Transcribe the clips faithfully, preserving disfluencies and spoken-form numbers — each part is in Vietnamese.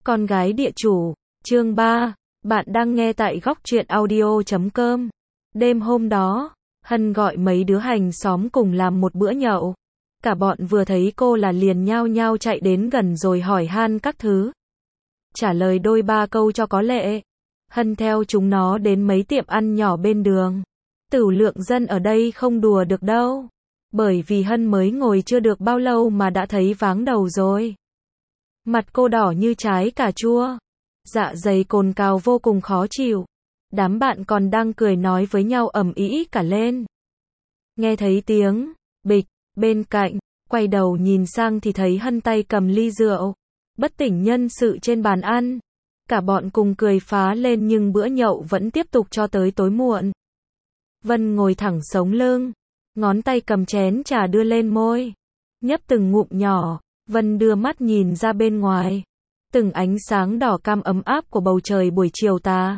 Con gái địa chủ, chương ba, bạn đang nghe tại góc truyện audio chấm com. Đêm hôm đó, Hân gọi mấy đứa hàng xóm cùng làm một bữa nhậu. Cả bọn vừa thấy cô là liền nhao nhao chạy đến gần rồi hỏi han các thứ. Trả lời đôi ba câu cho có lệ. Hân theo chúng nó đến mấy tiệm ăn nhỏ bên đường. Tửu lượng dân ở đây không đùa được đâu. Bởi vì Hân mới ngồi chưa được bao lâu mà đã thấy váng đầu rồi. Mặt cô đỏ như trái cà chua. Dạ dày cồn cào vô cùng khó chịu. Đám bạn còn đang cười nói với nhau ầm ĩ cả lên. Nghe thấy tiếng bịch bên cạnh, quay đầu nhìn sang thì thấy Hân tay cầm ly rượu, bất tỉnh nhân sự trên bàn ăn. Cả bọn cùng cười phá lên nhưng bữa nhậu vẫn tiếp tục cho tới tối muộn. Vân ngồi thẳng sống lưng, ngón tay cầm chén trà đưa lên môi, nhấp từng ngụm nhỏ. Vân đưa mắt nhìn ra bên ngoài, từng ánh sáng đỏ cam ấm áp của bầu trời buổi chiều tà.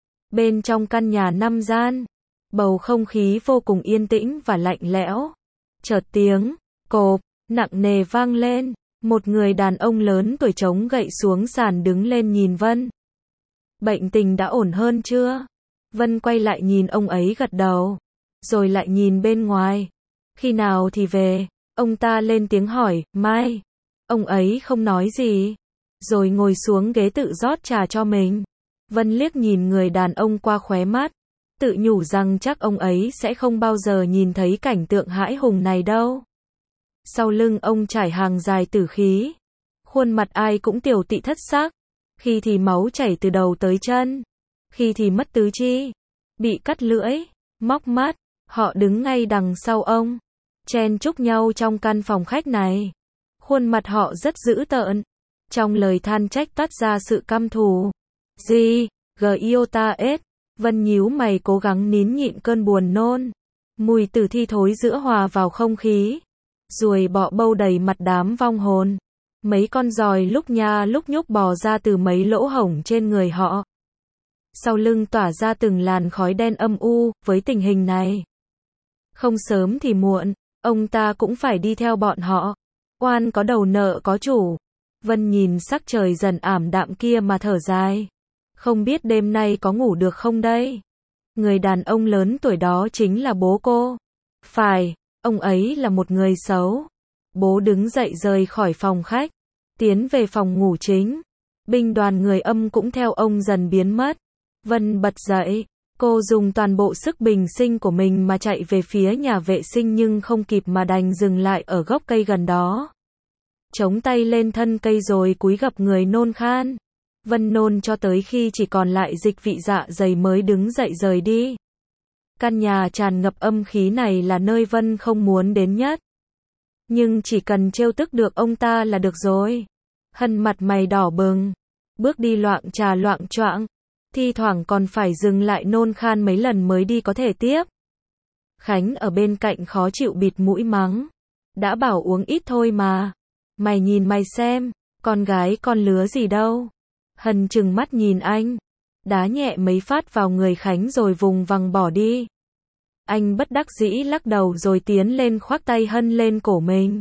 Bên trong căn nhà năm gian, bầu không khí vô cùng yên tĩnh và lạnh lẽo. Chợt tiếng cộp nặng nề vang lên, một người đàn ông lớn tuổi chống gậy xuống sàn đứng lên nhìn Vân. Bệnh tình đã ổn hơn chưa? Vân quay lại nhìn ông ấy gật đầu, rồi lại nhìn bên ngoài. Khi nào thì về? Ông ta lên tiếng hỏi. Mai. Ông ấy không nói gì, rồi ngồi xuống ghế tự rót trà cho mình. Vân liếc nhìn người đàn ông qua khóe mắt, tự nhủ rằng chắc ông ấy sẽ không bao giờ nhìn thấy cảnh tượng hãi hùng này đâu. Sau lưng ông trải hàng dài tử khí, khuôn mặt ai cũng tiều tụy thất xác, khi thì máu chảy từ đầu tới chân, khi thì mất tứ chi, bị cắt lưỡi, móc mắt. Họ đứng ngay đằng sau ông, chen chúc nhau trong căn phòng khách này. Khuôn mặt họ rất dữ tợn, trong lời than trách toát ra sự căm thù. Gì? Giota S. Vân nhíu mày cố gắng nín nhịn cơn buồn nôn. Mùi tử thi thối giữa hòa vào không khí. Ruồi bọ bâu đầy mặt đám vong hồn. Mấy con giòi lúc nha lúc nhúc bò ra từ mấy lỗ hổng trên người họ. Sau lưng tỏa ra từng làn khói đen âm u. Với tình hình này, không sớm thì muộn, ông ta cũng phải đi theo bọn họ. Oan có đầu nợ có chủ. Vân nhìn sắc trời dần ảm đạm kia mà thở dài. Không biết đêm nay có ngủ được không đây? Người đàn ông lớn tuổi đó chính là bố cô. Phải, ông ấy là một người xấu. Bố đứng dậy rời khỏi phòng khách, tiến về phòng ngủ chính. Binh đoàn người âm cũng theo ông dần biến mất. Vân bật dậy. Cô dùng toàn bộ sức bình sinh của mình mà chạy về phía nhà vệ sinh nhưng không kịp mà đành dừng lại ở gốc cây gần đó. Chống tay lên thân cây rồi cúi gập người nôn khan. Vân nôn cho tới khi chỉ còn lại dịch vị dạ dày mới đứng dậy rời đi. Căn nhà tràn ngập âm khí này là nơi Vân không muốn đến nhất. Nhưng chỉ cần trêu tức được ông ta là được rồi. Hân mặt mày đỏ bừng, bước đi loạng trà loạng choạng. Thi thoảng còn phải dừng lại nôn khan mấy lần mới đi có thể tiếp. Khánh ở bên cạnh khó chịu bịt mũi mắng. Đã bảo uống ít thôi mà. Mày nhìn mày xem, con gái con lứa gì đâu. Hân trừng mắt nhìn anh, đá nhẹ mấy phát vào người Khánh rồi vùng vằng bỏ đi. Anh bất đắc dĩ lắc đầu rồi tiến lên khoác tay Hân lên cổ mình.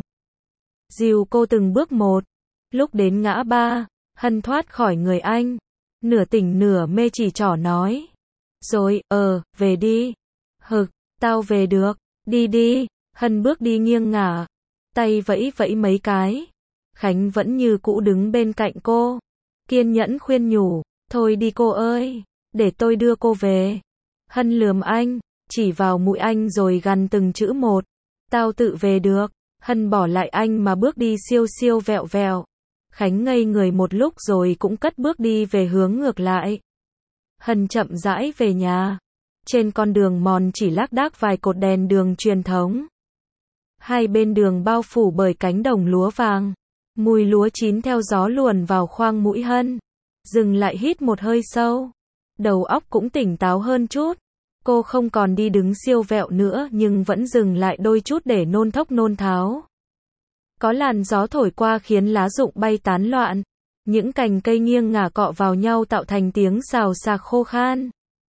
Dìu cô từng bước một. Lúc đến ngã ba, Hân thoát khỏi người anh. Nửa tỉnh nửa mê chỉ trỏ nói. Rồi, ờ, về đi. Hực, tao về được. Đi đi. Hân bước đi nghiêng ngả, tay vẫy vẫy mấy cái. Khánh vẫn như cũ đứng bên cạnh cô, kiên nhẫn khuyên nhủ. Thôi đi cô ơi, để tôi đưa cô về. Hân lườm anh, chỉ vào mũi anh rồi gằn từng chữ một. Tao tự về được. Hân bỏ lại anh mà bước đi siêu siêu vẹo vẹo. Khánh ngây người một lúc rồi cũng cất bước đi về hướng ngược lại. Hân chậm rãi về nhà. Trên con đường mòn chỉ lác đác vài cột đèn đường truyền thống. Hai bên đường bao phủ bởi cánh đồng lúa vàng. Mùi lúa chín theo gió luồn vào khoang mũi Hân. Dừng lại hít một hơi sâu. Đầu óc cũng tỉnh táo hơn chút. Cô không còn đi đứng siêu vẹo nữa nhưng vẫn dừng lại đôi chút để nôn thốc nôn tháo. Có làn gió thổi qua khiến lá rụng bay tán loạn. Những cành cây nghiêng ngả cọ vào nhau tạo thành tiếng xào xạc khô khan.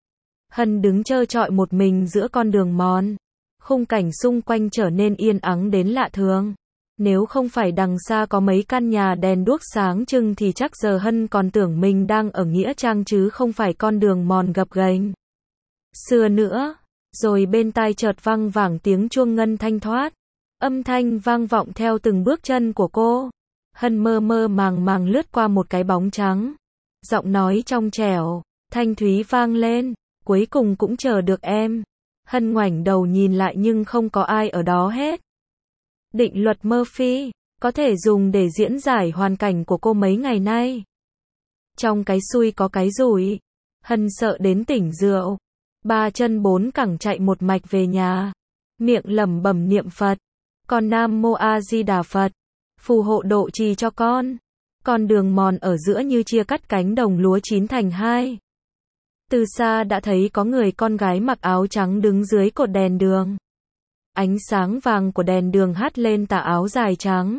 Hân đứng trơ trọi một mình giữa con đường mòn. Khung cảnh xung quanh trở nên yên ắng đến lạ thường. Nếu không phải đằng xa có mấy căn nhà đèn đuốc sáng trưng thì chắc giờ Hân còn tưởng mình đang ở nghĩa trang chứ không phải con đường mòn gập ghềnh xưa nữa. Rồi bên tai chợt vang vẳng tiếng chuông ngân thanh thoát. Âm thanh vang vọng theo từng bước chân của cô. Hân mơ mơ màng màng lướt qua một cái bóng trắng. Giọng nói trong trẻo, thanh thúy vang lên, cuối cùng cũng chờ được em. Hân ngoảnh đầu nhìn lại nhưng không có ai ở đó hết. Định luật Murphy, có thể dùng để diễn giải hoàn cảnh của cô mấy ngày nay. Trong cái xui có cái rủi. Hân sợ đến tỉnh rượu. Ba chân bốn cẳng chạy một mạch về nhà. Miệng lẩm bẩm niệm Phật. Con Nam Mô A Di Đà Phật. Phù hộ độ trì cho con. Con đường mòn ở giữa như chia cắt cánh đồng lúa chín thành hai. Từ xa đã thấy có người con gái mặc áo trắng đứng dưới cột đèn đường. Ánh sáng vàng của đèn đường hắt lên tà áo dài trắng.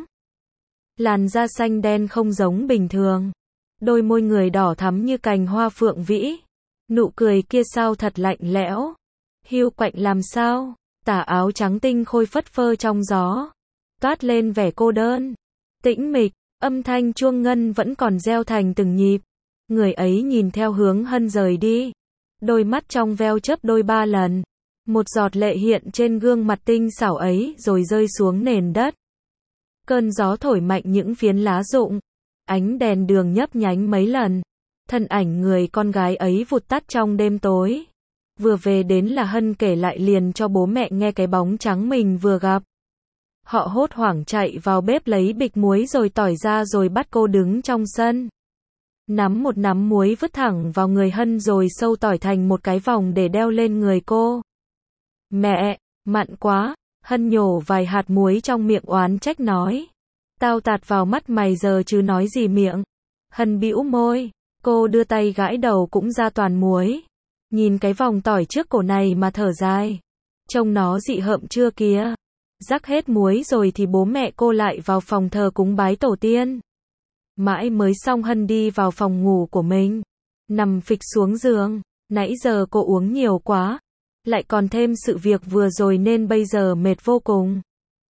Làn da xanh đen không giống bình thường. Đôi môi người đỏ thắm như cành hoa phượng vĩ. Nụ cười kia sao thật lạnh lẽo. Hiu quạnh làm sao? Tà áo trắng tinh khôi phất phơ trong gió. Toát lên vẻ cô đơn. Tĩnh mịch, âm thanh chuông ngân vẫn còn reo thành từng nhịp. Người ấy nhìn theo hướng Hân rời đi. Đôi mắt trong veo chớp đôi ba lần. Một giọt lệ hiện trên gương mặt tinh xảo ấy rồi rơi xuống nền đất. Cơn gió thổi mạnh những phiến lá rụng. Ánh đèn đường nhấp nhánh mấy lần. Thân ảnh người con gái ấy vụt tắt trong đêm tối. Vừa về đến là Hân kể lại liền cho bố mẹ nghe cái bóng trắng mình vừa gặp. Họ hốt hoảng chạy vào bếp lấy bịch muối rồi tỏi ra rồi bắt cô đứng trong sân. Nắm một nắm muối vứt thẳng vào người Hân rồi sâu tỏi thành một cái vòng để đeo lên người cô. Mẹ, mặn quá. Hân nhổ vài hạt muối trong miệng oán trách nói. Tao tạt vào mắt mày giờ chứ nói gì miệng. Hân bĩu môi. Cô đưa tay gãi đầu cũng ra toàn muối. Nhìn cái vòng tỏi trước cổ này mà thở dài. Trông nó dị hợm chưa kìa. Rắc hết muối rồi thì bố mẹ cô lại vào phòng thờ cúng bái tổ tiên. Mãi mới xong Hân đi vào phòng ngủ của mình. Nằm phịch xuống giường. Nãy giờ cô uống nhiều quá. Lại còn thêm sự việc vừa rồi nên bây giờ mệt vô cùng.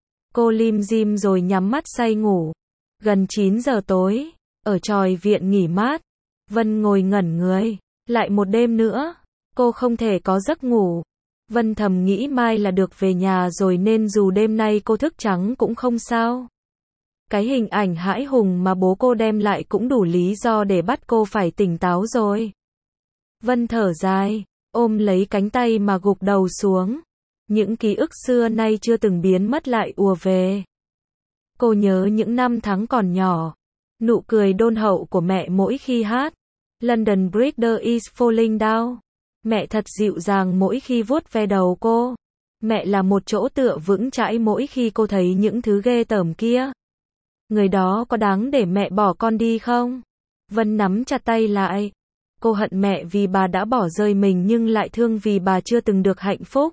Cô lim dim rồi nhắm mắt say ngủ. Gần chín giờ tối. Ở chòi viện nghỉ mát. Vân ngồi ngẩn người. Lại một đêm nữa. Cô không thể có giấc ngủ. Vân thầm nghĩ mai là được về nhà rồi nên dù đêm nay cô thức trắng cũng không sao. Cái hình ảnh hãi hùng mà bố cô đem lại cũng đủ lý do để bắt cô phải tỉnh táo rồi. Vân thở dài, ôm lấy cánh tay mà gục đầu xuống. Những ký ức xưa nay chưa từng biến mất lại ùa về. Cô nhớ những năm tháng còn nhỏ. Nụ cười đôn hậu của mẹ mỗi khi hát. London Bridge is falling down. Mẹ thật dịu dàng mỗi khi vuốt ve đầu cô. Mẹ là một chỗ tựa vững chãi mỗi khi cô thấy những thứ ghê tởm kia. Người đó có đáng để mẹ bỏ con đi không? Vân nắm chặt tay lại. Cô hận mẹ vì bà đã bỏ rơi mình nhưng lại thương vì bà chưa từng được hạnh phúc.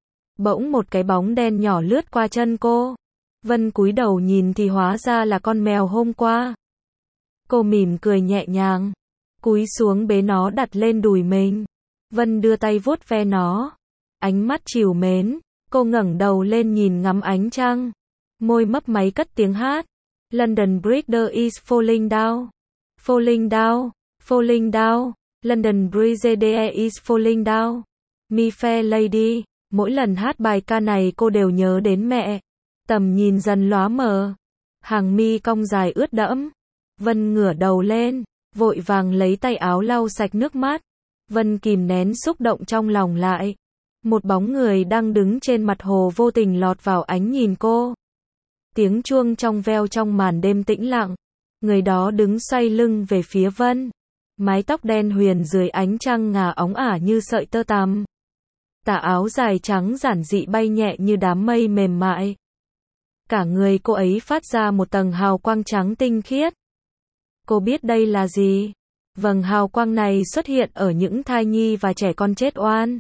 Bỗng một cái bóng đen nhỏ lướt qua chân cô. Vân cúi đầu nhìn thì hóa ra là con mèo hôm qua. Cô mỉm cười nhẹ nhàng. Cúi xuống bế nó đặt lên đùi mình. Vân đưa tay vuốt ve nó. Ánh mắt trìu mến. Cô ngẩng đầu lên nhìn ngắm ánh trăng. Môi mấp máy cất tiếng hát. London Bridge is falling down. Falling down. Falling down. London Bridge is falling down. My fair lady. Mỗi lần hát bài ca này cô đều nhớ đến mẹ. Tầm nhìn dần lóa mờ. Hàng mi cong dài ướt đẫm. Vân ngửa đầu lên. Vội vàng lấy tay áo lau sạch nước mắt. Vân kìm nén xúc động trong lòng lại. Một bóng người đang đứng trên mặt hồ vô tình lọt vào ánh nhìn cô. Tiếng chuông trong veo trong màn đêm tĩnh lặng. Người đó đứng xoay lưng về phía Vân. Mái tóc đen huyền dưới ánh trăng ngà óng ả như sợi tơ tằm. Tà áo dài trắng giản dị bay nhẹ như đám mây mềm mại. Cả người cô ấy phát ra một tầng hào quang trắng tinh khiết. Cô biết đây là gì? Vầng hào quang này xuất hiện ở những thai nhi và trẻ con chết oan.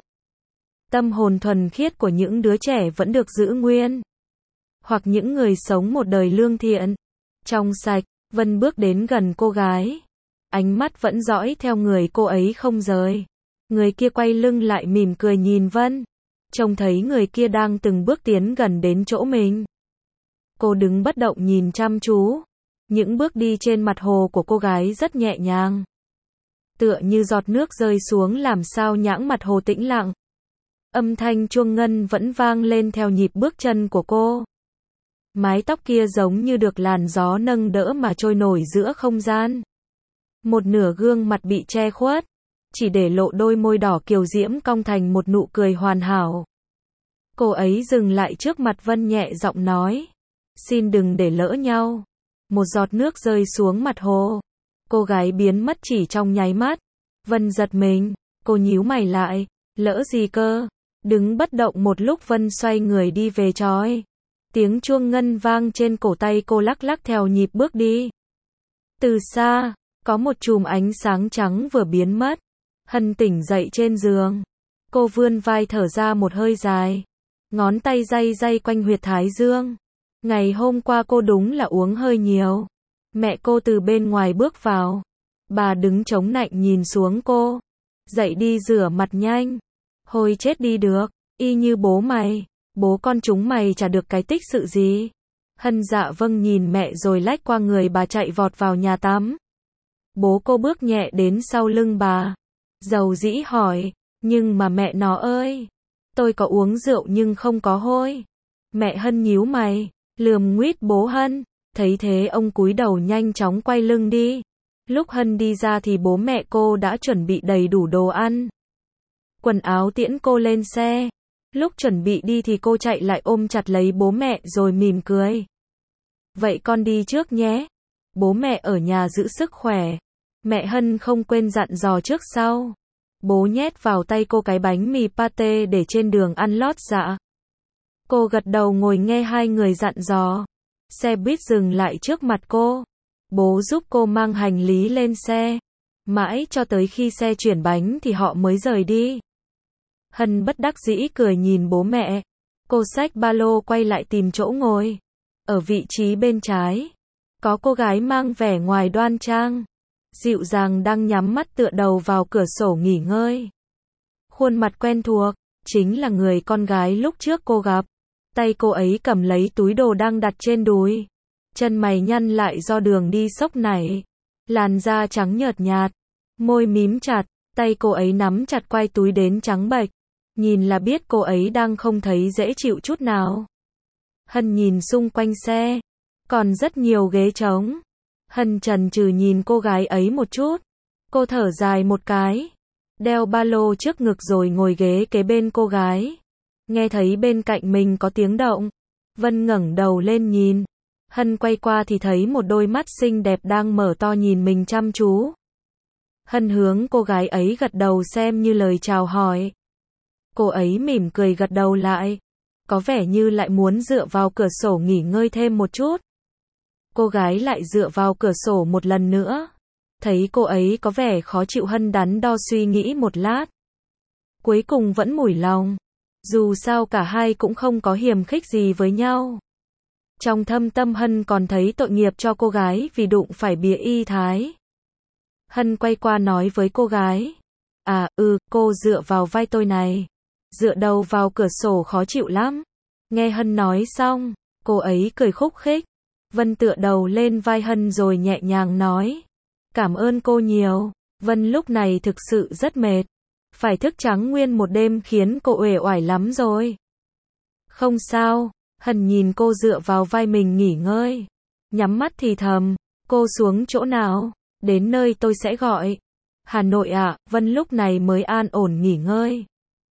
Tâm hồn thuần khiết của những đứa trẻ vẫn được giữ nguyên. Hoặc những người sống một đời lương thiện. Trong sạch, Vân bước đến gần cô gái. Ánh mắt vẫn dõi theo người cô ấy không rời. Người kia quay lưng lại mỉm cười nhìn Vân. Trông thấy người kia đang từng bước tiến gần đến chỗ mình. Cô đứng bất động nhìn chăm chú. Những bước đi trên mặt hồ của cô gái rất nhẹ nhàng. Tựa như giọt nước rơi xuống làm sao nhãng mặt hồ tĩnh lặng. Âm thanh chuông ngân vẫn vang lên theo nhịp bước chân của cô. Mái tóc kia giống như được làn gió nâng đỡ mà trôi nổi giữa không gian. Một nửa gương mặt bị che khuất, chỉ để lộ đôi môi đỏ kiều diễm cong thành một nụ cười hoàn hảo. Cô ấy dừng lại trước mặt Vân nhẹ giọng nói. Xin đừng để lỡ nhau. Một giọt nước rơi xuống mặt hồ. Cô gái biến mất chỉ trong nháy mắt. Vân giật mình, cô nhíu mày lại. Lỡ gì cơ? Đứng bất động một lúc Vân xoay người đi về chói. Tiếng chuông ngân vang trên cổ tay cô lắc lắc theo nhịp bước đi. Từ xa, có một chùm ánh sáng trắng vừa biến mất. Hân tỉnh dậy trên giường. Cô vươn vai thở ra một hơi dài. Ngón tay day day quanh huyệt thái dương. Ngày hôm qua cô đúng là uống hơi nhiều. Mẹ cô từ bên ngoài bước vào. Bà đứng chống nạnh nhìn xuống cô. Dậy đi rửa mặt nhanh. Hồi chết đi được, y như bố mày. Bố con chúng mày chả được cái tích sự gì. Hân dạ vâng nhìn mẹ rồi lách qua người bà chạy vọt vào nhà tắm. Bố cô bước nhẹ đến sau lưng bà. Dầu dĩ hỏi, nhưng mà mẹ nó ơi, tôi có uống rượu nhưng không có hôi. Mẹ Hân nhíu mày, lườm nguýt bố Hân. Thấy thế ông cúi đầu nhanh chóng quay lưng đi. Lúc Hân đi ra thì bố mẹ cô đã chuẩn bị đầy đủ đồ ăn. Quần áo tiễn cô lên xe. Lúc chuẩn bị đi thì cô chạy lại ôm chặt lấy bố mẹ rồi mỉm cười. Vậy con đi trước nhé. Bố mẹ ở nhà giữ sức khỏe. Mẹ Hân không quên dặn dò trước sau. Bố nhét vào tay cô cái bánh mì pate để trên đường ăn lót dạ. Cô gật đầu ngồi nghe hai người dặn dò. Xe buýt dừng lại trước mặt cô. Bố giúp cô mang hành lý lên xe. Mãi cho tới khi xe chuyển bánh thì họ mới rời đi. Hân bất đắc dĩ cười nhìn bố mẹ. Cô xách ba lô quay lại tìm chỗ ngồi. Ở vị trí bên trái, có cô gái mang vẻ ngoài đoan trang, dịu dàng đang nhắm mắt tựa đầu vào cửa sổ nghỉ ngơi. Khuôn mặt quen thuộc, chính là người con gái lúc trước cô gặp. Tay cô ấy cầm lấy túi đồ đang đặt trên đùi. Chân mày nhăn lại do đường đi sốc nảy. Làn da trắng nhợt nhạt, môi mím chặt, tay cô ấy nắm chặt quai túi đến trắng bệch. Nhìn là biết cô ấy đang không thấy dễ chịu chút nào. Hân nhìn xung quanh xe, còn rất nhiều ghế trống. Hân chần chừ nhìn cô gái ấy một chút. Cô thở dài một cái, đeo ba lô trước ngực rồi ngồi ghế kế bên cô gái. Nghe thấy bên cạnh mình có tiếng động, Vân ngẩng đầu lên nhìn. Hân quay qua thì thấy một đôi mắt xinh đẹp đang mở to nhìn mình chăm chú. Hân hướng cô gái ấy gật đầu xem như lời chào hỏi. Cô ấy mỉm cười gật đầu lại. Có vẻ như lại muốn dựa vào cửa sổ nghỉ ngơi thêm một chút. Cô gái lại dựa vào cửa sổ một lần nữa. Thấy cô ấy có vẻ khó chịu, Hân đắn đo suy nghĩ một lát. Cuối cùng vẫn mủi lòng. Dù sao cả hai cũng không có hiềm khích gì với nhau. Trong thâm tâm Hân còn thấy tội nghiệp cho cô gái vì đụng phải bìa y thái. Hân quay qua nói với cô gái. À, ừ, cô dựa vào vai tôi này. Dựa đầu vào cửa sổ khó chịu lắm. Nghe Hân nói xong, cô ấy cười khúc khích. Vân tựa đầu lên vai Hân rồi nhẹ nhàng nói. Cảm ơn cô nhiều. Vân lúc này thực sự rất mệt. Phải thức trắng nguyên một đêm khiến cô uể oải lắm rồi. Không sao. Hân nhìn cô dựa vào vai mình nghỉ ngơi. Nhắm mắt thì thầm. Cô xuống chỗ nào? Đến nơi tôi sẽ gọi. Hà Nội ạ. Vân lúc này mới an ổn nghỉ ngơi.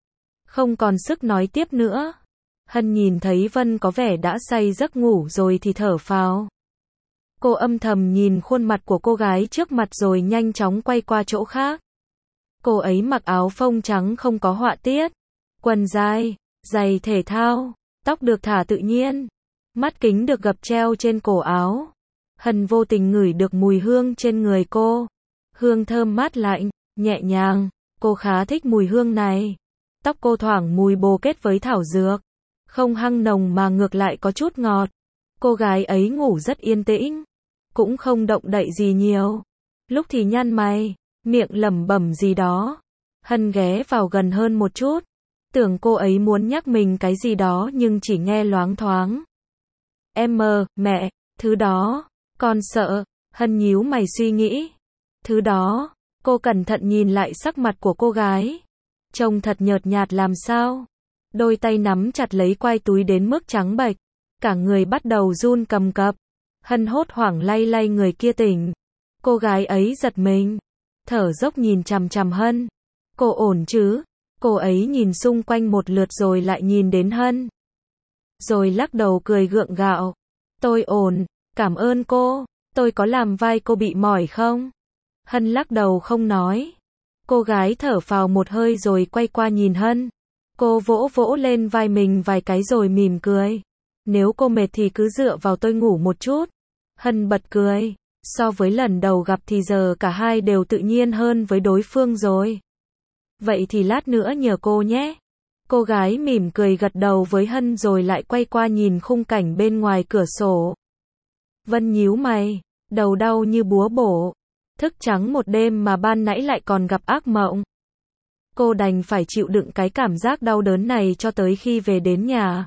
Không còn sức nói tiếp nữa. Hân nhìn thấy Vân có vẻ đã say giấc ngủ rồi thì thở phào. Cô âm thầm nhìn khuôn mặt của cô gái trước mặt rồi nhanh chóng quay qua chỗ khác. Cô ấy mặc áo phông trắng không có họa tiết, quần dài, giày thể thao, tóc được thả tự nhiên, mắt kính được gập treo trên cổ áo. Hân vô tình ngửi được mùi hương trên người cô. Hương thơm mát lạnh, nhẹ nhàng, cô khá thích mùi hương này. Tóc cô thoảng mùi bồ kết với thảo dược, không hăng nồng mà ngược lại có chút ngọt. Cô gái ấy ngủ rất yên tĩnh, cũng không động đậy gì nhiều. Lúc thì nhăn mày, miệng lẩm bẩm gì đó. Hân ghé vào gần hơn một chút, tưởng cô ấy muốn nhắc mình cái gì đó nhưng chỉ nghe loáng thoáng. Em, mẹ, thứ đó, con sợ. Hân nhíu mày suy nghĩ. Thứ đó, cô cẩn thận nhìn lại sắc mặt của cô gái. Trông thật nhợt nhạt làm sao. Đôi tay nắm chặt lấy quai túi đến mức trắng bệch. Cả người bắt đầu run cầm cập. Hân hốt hoảng lay lay người kia tỉnh. Cô gái ấy giật mình. Thở dốc nhìn chằm chằm Hân. Cô ổn chứ? Cô ấy nhìn xung quanh một lượt rồi lại nhìn đến Hân. Rồi lắc đầu cười gượng gạo. Tôi ổn, cảm ơn cô. Tôi có làm vai cô bị mỏi không? Hân lắc đầu không nói. Cô gái thở phào một hơi rồi quay qua nhìn Hân. Cô vỗ vỗ lên vai mình vài cái rồi mỉm cười. Nếu cô mệt thì cứ dựa vào tôi ngủ một chút. Hân bật cười. So với lần đầu gặp thì giờ cả hai đều tự nhiên hơn với đối phương rồi. Vậy thì lát nữa nhờ cô nhé. Cô gái mỉm cười gật đầu với Hân rồi lại quay qua nhìn khung cảnh bên ngoài cửa sổ. Vân nhíu mày, đầu đau như búa bổ. Thức trắng một đêm mà ban nãy lại còn gặp ác mộng. Cô đành phải chịu đựng cái cảm giác đau đớn này cho tới khi về đến nhà.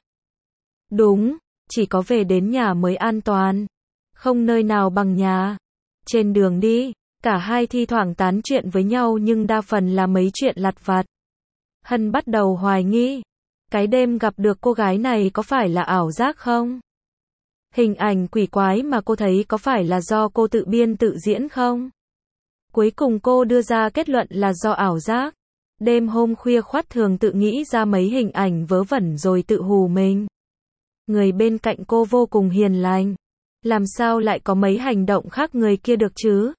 Đúng, chỉ có về đến nhà mới an toàn. Không nơi nào bằng nhà. Trên đường đi, cả hai thi thoảng tán chuyện với nhau nhưng đa phần là mấy chuyện lặt vặt. Hân bắt đầu hoài nghi. Cái đêm gặp được cô gái này có phải là ảo giác không? Hình ảnh quỷ quái mà cô thấy có phải là do cô tự biên tự diễn không? Cuối cùng cô đưa ra kết luận là do ảo giác. Đêm hôm khuya khoắt thường tự nghĩ ra mấy hình ảnh vớ vẩn rồi tự hù mình. Người bên cạnh cô vô cùng hiền lành. Làm sao lại có mấy hành động khác người kia được chứ?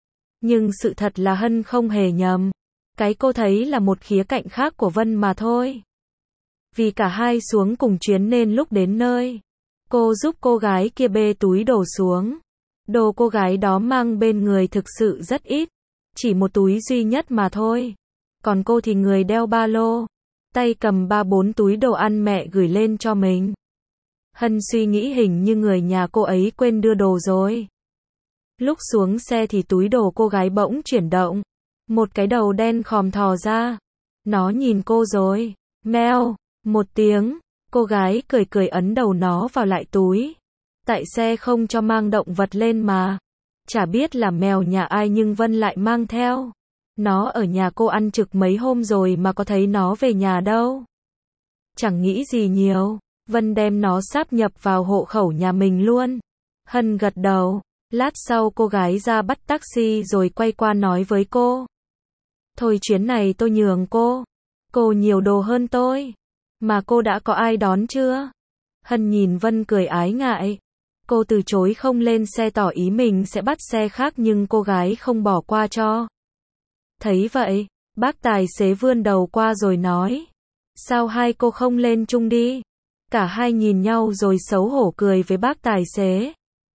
Nhưng sự thật là Hân không hề nhầm. Cái cô thấy là một khía cạnh khác của Vân mà thôi. Vì cả hai xuống cùng chuyến nên lúc đến nơi, cô giúp cô gái kia bê túi đồ xuống. Đồ cô gái đó mang bên người thực sự rất ít. Chỉ một túi duy nhất mà thôi. Còn cô thì người đeo ba lô. Tay cầm ba bốn túi đồ ăn mẹ gửi lên cho mình. Hân suy nghĩ hình như người nhà cô ấy quên đưa đồ rồi. Lúc xuống xe thì túi đồ cô gái bỗng chuyển động. Một cái đầu đen khòm thò ra. Nó nhìn cô rồi. Meo, một tiếng. Cô gái cười cười ấn đầu nó vào lại túi. Tại xe không cho mang động vật lên mà. Chả biết là mèo nhà ai nhưng Vân lại mang theo. Nó ở nhà cô ăn trực mấy hôm rồi mà có thấy nó về nhà đâu. Chẳng nghĩ gì nhiều. Vân đem nó sáp nhập vào hộ khẩu nhà mình luôn. Hân gật đầu. Lát sau cô gái ra bắt taxi rồi quay qua nói với cô. Thôi chuyến này tôi nhường cô. Cô nhiều đồ hơn tôi. Mà cô đã có ai đón chưa? Hân nhìn Vân cười ái ngại. Cô từ chối không lên xe tỏ ý mình sẽ bắt xe khác nhưng cô gái không bỏ qua cho. Thấy vậy, bác tài xế vươn đầu qua rồi nói. Sao hai cô không lên chung đi? Cả hai nhìn nhau rồi xấu hổ cười với bác tài xế.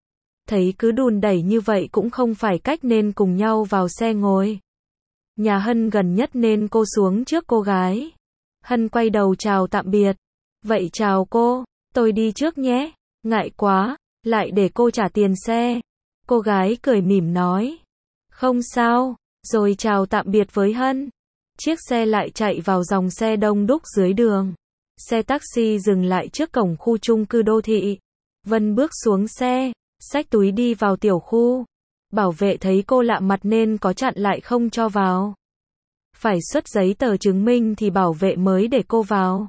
Thấy cứ đùn đẩy như vậy cũng không phải cách nên cùng nhau vào xe ngồi. Nhà Hân gần nhất nên cô xuống trước cô gái. Hân quay đầu chào tạm biệt. Vậy chào cô, tôi đi trước nhé. Ngại quá, lại để cô trả tiền xe. Cô gái cười mỉm nói. Không sao, rồi chào tạm biệt với Hân. Chiếc xe lại chạy vào dòng xe đông đúc dưới đường. Xe taxi dừng lại trước cổng khu chung cư đô thị. Vân bước xuống xe, xách túi đi vào tiểu khu. Bảo vệ thấy cô lạ mặt nên có chặn lại không cho vào. Phải xuất giấy tờ chứng minh thì bảo vệ mới để cô vào.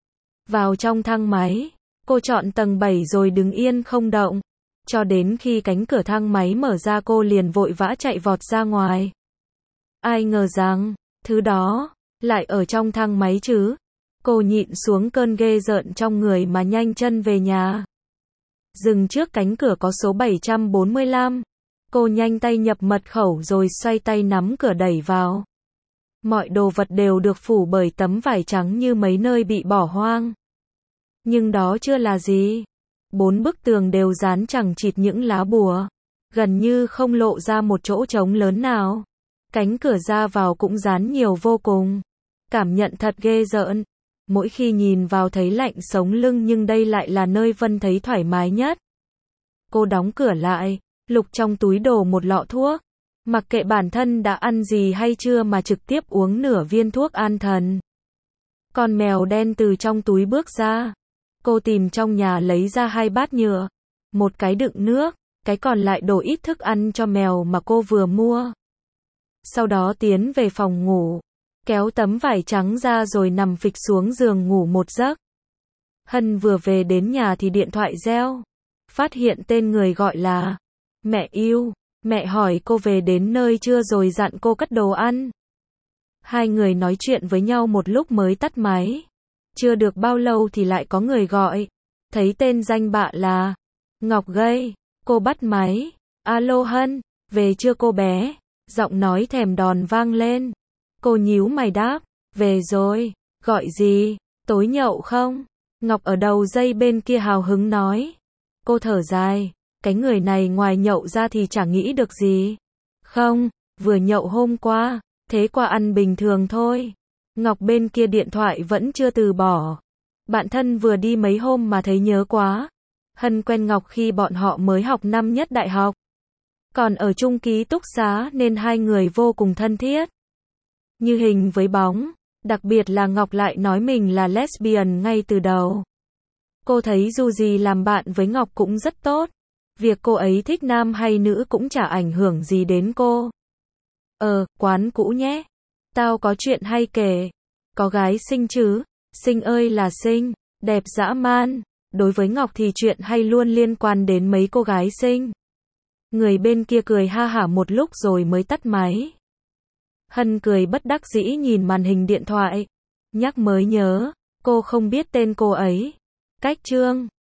Vào trong thang máy, cô chọn tầng bảy rồi đứng yên không động. Cho đến khi cánh cửa thang máy mở ra cô liền vội vã chạy vọt ra ngoài. Ai ngờ rằng, thứ đó, lại ở trong thang máy chứ. Cô nhịn xuống cơn ghê rợn trong người mà nhanh chân về nhà. Dừng trước cánh cửa có số bảy trăm bốn mươi lăm. Cô nhanh tay nhập mật khẩu rồi xoay tay nắm cửa đẩy vào. Mọi đồ vật đều được phủ bởi tấm vải trắng như mấy nơi bị bỏ hoang. Nhưng đó chưa là gì. Bốn bức tường đều dán chằng chịt những lá bùa. Gần như không lộ ra một chỗ trống lớn nào. Cánh cửa ra vào cũng dán nhiều vô cùng. Cảm nhận thật ghê rợn. Mỗi khi nhìn vào thấy lạnh sống lưng nhưng đây lại là nơi Vân thấy thoải mái nhất. Cô đóng cửa lại, lục trong túi đồ một lọ thuốc. Mặc kệ bản thân đã ăn gì hay chưa mà trực tiếp uống nửa viên thuốc an thần. Con mèo đen từ trong túi bước ra. Cô tìm trong nhà lấy ra hai bát nhựa, một cái đựng nước, cái còn lại đổ ít thức ăn cho mèo mà cô vừa mua. Sau đó tiến về phòng ngủ, kéo tấm vải trắng ra rồi nằm phịch xuống giường ngủ một giấc. Hân vừa về đến nhà thì điện thoại reo, phát hiện tên người gọi là mẹ yêu. Mẹ hỏi cô về đến nơi chưa rồi dặn cô cất đồ ăn. Hai người nói chuyện với nhau một lúc mới tắt máy. Chưa được bao lâu thì lại có người gọi. Thấy tên danh bạ là Ngọc Gây. Cô bắt máy. Alo Hân, về chưa cô bé? Giọng nói thèm đòn vang lên. Cô nhíu mày đáp, về rồi. Gọi gì? Tối nhậu không? Ngọc ở đầu dây bên kia hào hứng nói. Cô thở dài. Cái người này ngoài nhậu ra thì chả nghĩ được gì. Không, vừa nhậu hôm qua, thế qua ăn bình thường thôi. Ngọc bên kia điện thoại vẫn chưa từ bỏ. Bạn thân vừa đi mấy hôm mà thấy nhớ quá. Hân quen Ngọc khi bọn họ mới học năm nhất đại học. Còn ở chung ký túc xá nên hai người vô cùng thân thiết. Như hình với bóng, đặc biệt là Ngọc lại nói mình là lesbian ngay từ đầu. Cô thấy dù gì làm bạn với Ngọc cũng rất tốt. Việc cô ấy thích nam hay nữ cũng chả ảnh hưởng gì đến cô. Ờ, quán cũ nhé. Tao có chuyện hay kể. Có gái xinh chứ? Xinh ơi là xinh, đẹp dã man. Đối với Ngọc thì chuyện hay luôn liên quan đến mấy cô gái xinh. Người bên kia cười ha hả một lúc rồi mới tắt máy. Hân cười bất đắc dĩ nhìn màn hình điện thoại. Nhắc mới nhớ, cô không biết tên cô ấy. Cách chương